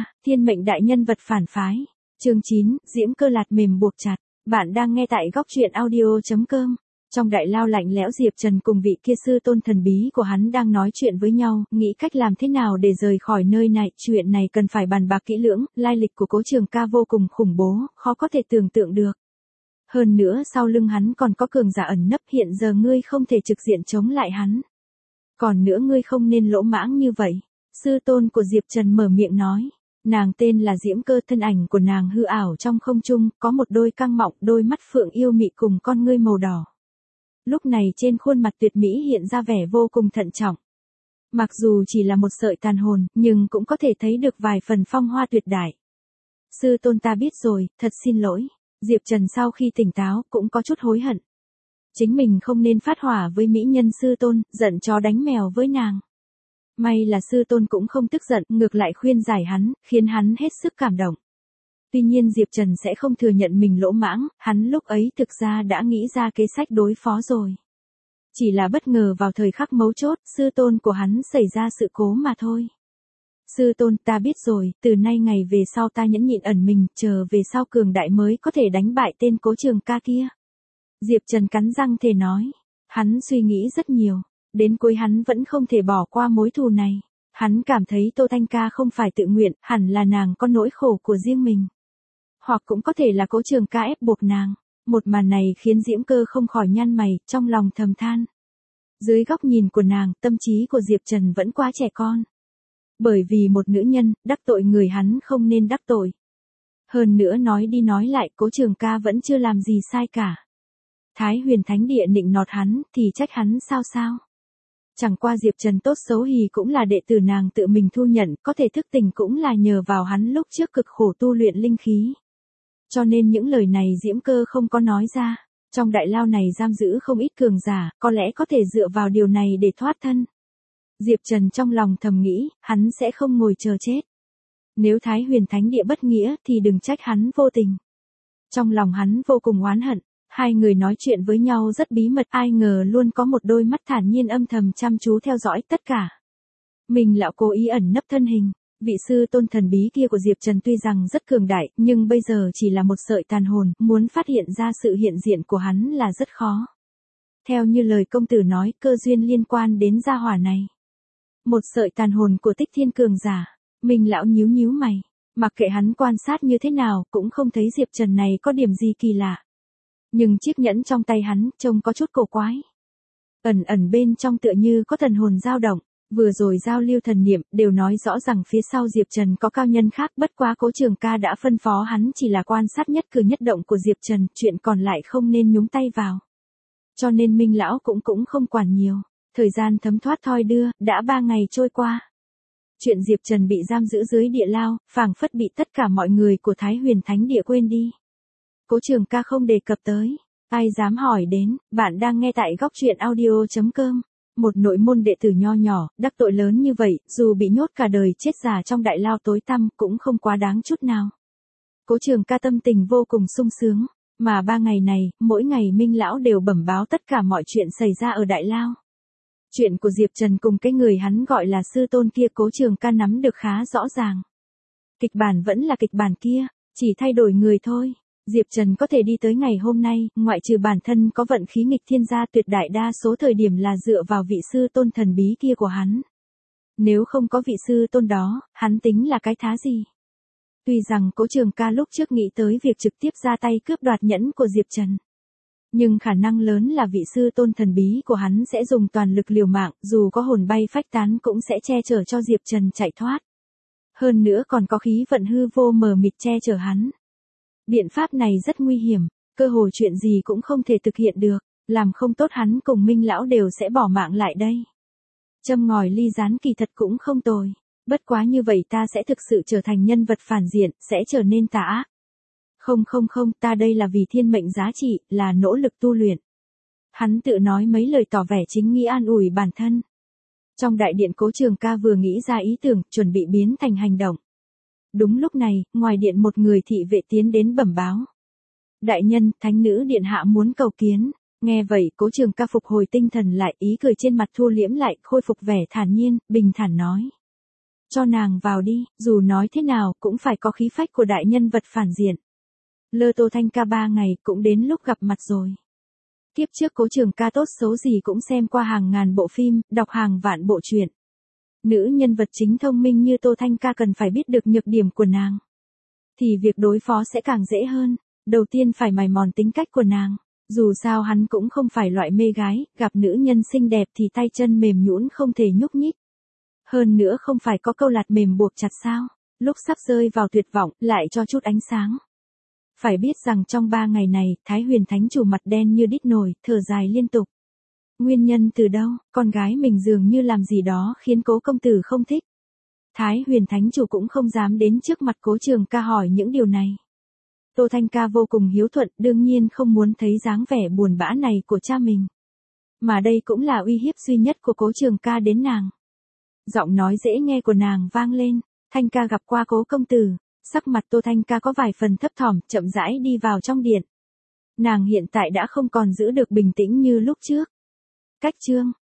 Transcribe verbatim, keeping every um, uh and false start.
ba, thiên mệnh đại nhân vật phản phái. Chương chín, diễm cơ lạt mềm buộc chặt. Bạn đang nghe tại góc truyện audio chấm com. Trong đại lao lạnh lẽo, Diệp Trần cùng vị kia sư tôn thần bí của hắn đang nói chuyện với nhau, nghĩ cách làm thế nào để rời khỏi nơi này. Chuyện này cần phải bàn bạc kỹ lưỡng, lai lịch của Cố Trường Ca vô cùng khủng bố, khó có thể tưởng tượng được. Hơn nữa sau lưng hắn còn có cường giả ẩn nấp, hiện giờ ngươi không thể trực diện chống lại hắn. Còn nữa ngươi không nên lỗ mãng như vậy. Sư tôn của Diệp Trần mở miệng nói. Nàng tên là Diễm Cơ, thân ảnh của nàng hư ảo trong không trung, có một đôi căng mọng, đôi mắt phượng yêu mị cùng con ngươi màu đỏ. Lúc này trên khuôn mặt tuyệt mỹ hiện ra vẻ vô cùng thận trọng. Mặc dù chỉ là một sợi tàn hồn, nhưng cũng có thể thấy được vài phần phong hoa tuyệt đại. Sư tôn ta biết rồi, thật xin lỗi. Diệp Trần sau khi tỉnh táo cũng có chút hối hận. Chính mình không nên phát hỏa với mỹ nhân sư tôn, giận chó đánh mèo với nàng. May là sư tôn cũng không tức giận, ngược lại khuyên giải hắn, khiến hắn hết sức cảm động. Tuy nhiên Diệp Trần sẽ không thừa nhận mình lỗ mãng, hắn lúc ấy thực ra đã nghĩ ra kế sách đối phó rồi. Chỉ là bất ngờ vào thời khắc mấu chốt, sư tôn của hắn xảy ra sự cố mà thôi. Sư tôn, ta biết rồi, từ nay ngày về sau ta nhẫn nhịn ẩn mình, chờ về sau cường đại mới có thể đánh bại tên Cố Trường Ca kia. Diệp Trần cắn răng thề nói. Hắn suy nghĩ rất nhiều. Đến cuối hắn vẫn không thể bỏ qua mối thù này. Hắn cảm thấy Tô Thanh Ca không phải tự nguyện, hẳn là nàng có nỗi khổ của riêng mình. Hoặc cũng có thể là Cố Trường Ca ép buộc nàng. Một màn này khiến Diễm Cơ không khỏi nhăn mày, trong lòng thầm than. Dưới góc nhìn của nàng, tâm trí của Diệp Trần vẫn quá trẻ con. Bởi vì một nữ nhân, đắc tội người hắn không nên đắc tội. Hơn nữa nói đi nói lại, Cố Trường Ca vẫn chưa làm gì sai cả. Thái Huyền Thánh Địa nịnh nọt hắn, thì trách hắn sao sao? Chẳng qua Diệp Trần tốt xấu gì cũng là đệ tử nàng tự mình thu nhận, có thể thức tỉnh cũng là nhờ vào hắn lúc trước cực khổ tu luyện linh khí. Cho nên những lời này Diễm Cơ không có nói ra. Trong đại lao này giam giữ không ít cường giả, có lẽ có thể dựa vào điều này để thoát thân. Diệp Trần trong lòng thầm nghĩ, hắn sẽ không ngồi chờ chết. Nếu Thái Huyền Thánh Địa bất nghĩa thì đừng trách hắn vô tình. Trong lòng hắn vô cùng oán hận. Hai người nói chuyện với nhau rất bí mật, ai ngờ luôn có một đôi mắt thản nhiên âm thầm chăm chú theo dõi tất cả. Mình lão cố ý ẩn nấp thân hình. Vị sư tôn thần bí kia của Diệp Trần tuy rằng rất cường đại, nhưng bây giờ chỉ là một sợi tàn hồn, muốn phát hiện ra sự hiện diện của hắn là rất khó. Theo như lời công tử nói, cơ duyên liên quan đến gia hỏa này. Một sợi tàn hồn của Tích Thiên cường giả. Mình lão nhíu nhíu mày. Mặc kệ hắn quan sát như thế nào, cũng không thấy Diệp Trần này có điểm gì kỳ lạ. Nhưng chiếc nhẫn trong tay hắn, trông có chút cổ quái. Ẩn ẩn bên trong tựa như có thần hồn dao động. Vừa rồi giao lưu thần niệm, đều nói rõ rằng phía sau Diệp Trần có cao nhân khác, bất quá Cố Trường Ca đã phân phó hắn chỉ là quan sát nhất cử nhất động của Diệp Trần, chuyện còn lại không nên nhúng tay vào. Cho nên Minh lão cũng cũng không quản nhiều. Thời gian thấm thoát thoi đưa, đã ba ngày trôi qua. Chuyện Diệp Trần bị giam giữ dưới địa lao, phảng phất bị tất cả mọi người của Thái Huyền Thánh Địa quên đi. Cố Trường Ca không đề cập tới. Ai dám hỏi đến, bạn đang nghe tại góc truyện audio chấm com. Một nội môn đệ tử nho nhỏ, đắc tội lớn như vậy, dù bị nhốt cả đời chết già trong đại lao tối tăm, cũng không quá đáng chút nào. Cố Trường Ca tâm tình vô cùng sung sướng. Mà ba ngày này, mỗi ngày Minh lão đều bẩm báo tất cả mọi chuyện xảy ra ở đại lao. Chuyện của Diệp Trần cùng cái người hắn gọi là sư tôn kia Cố Trường Ca nắm được khá rõ ràng. Kịch bản vẫn là kịch bản kia, chỉ thay đổi người thôi. Diệp Trần có thể đi tới ngày hôm nay, ngoại trừ bản thân có vận khí nghịch thiên gia, tuyệt đại đa số thời điểm là dựa vào vị sư tôn thần bí kia của hắn. Nếu không có vị sư tôn đó, hắn tính là cái thá gì? Tuy rằng Cố Trường Ca lúc trước nghĩ tới việc trực tiếp ra tay cướp đoạt nhẫn của Diệp Trần. Nhưng khả năng lớn là vị sư tôn thần bí của hắn sẽ dùng toàn lực liều mạng, dù có hồn bay phách tán cũng sẽ che chở cho Diệp Trần chạy thoát. Hơn nữa còn có khí vận hư vô mờ mịt che chở hắn. Biện pháp này rất nguy hiểm, cơ hồ chuyện gì cũng không thể thực hiện được, làm không tốt hắn cùng Minh lão đều sẽ bỏ mạng lại đây. Châm ngòi ly gián kỳ thật cũng không tồi, bất quá như vậy ta sẽ thực sự trở thành nhân vật phản diện, sẽ trở nên tà ác. Không không không, ta đây là vì thiên mệnh giá trị, là nỗ lực tu luyện. Hắn tự nói mấy lời tỏ vẻ chính nghĩa an ủi bản thân. Trong đại điện Cố Trường Ca vừa nghĩ ra ý tưởng, chuẩn bị biến thành hành động. Đúng lúc này, ngoài điện một người thị vệ tiến đến bẩm báo. Đại nhân, thánh nữ điện hạ muốn cầu kiến. Nghe vậy, Cố Trường Ca phục hồi tinh thần lại, ý cười trên mặt thu liễm lại, khôi phục vẻ thản nhiên, bình thản nói. Cho nàng vào đi, dù nói thế nào cũng phải có khí phách của đại nhân vật phản diện. Lơ Tô Thanh Ca ba ngày cũng đến lúc gặp mặt rồi. Kiếp trước Cố Trường Ca tốt xấu gì cũng xem qua hàng ngàn bộ phim, đọc hàng vạn bộ truyện. Nữ nhân vật chính thông minh như Tô Thanh Ca cần phải biết được nhược điểm của nàng. Thì việc đối phó sẽ càng dễ hơn. Đầu tiên phải mài mòn tính cách của nàng. Dù sao hắn cũng không phải loại mê gái, gặp nữ nhân xinh đẹp thì tay chân mềm nhũn không thể nhúc nhích. Hơn nữa không phải có câu lạt mềm buộc chặt sao, lúc sắp rơi vào tuyệt vọng, lại cho chút ánh sáng. Phải biết rằng trong ba ngày này, Thái Huyền Thánh Chủ mặt đen như đít nồi, thở dài liên tục. Nguyên nhân từ đâu, con gái mình dường như làm gì đó khiến Cố công tử không thích. Thái Huyền Thánh Chủ cũng không dám đến trước mặt Cố Trường Ca hỏi những điều này. Tô Thanh Ca vô cùng hiếu thuận, đương nhiên không muốn thấy dáng vẻ buồn bã này của cha mình. Mà đây cũng là uy hiếp duy nhất của Cố Trường Ca đến nàng. Giọng nói dễ nghe của nàng vang lên, Thanh Ca gặp qua Cố công tử. Sắc mặt Tô Thanh Ca có vài phần thấp thỏm, chậm rãi đi vào trong điện. Nàng hiện tại đã không còn giữ được bình tĩnh như lúc trước. Cách chương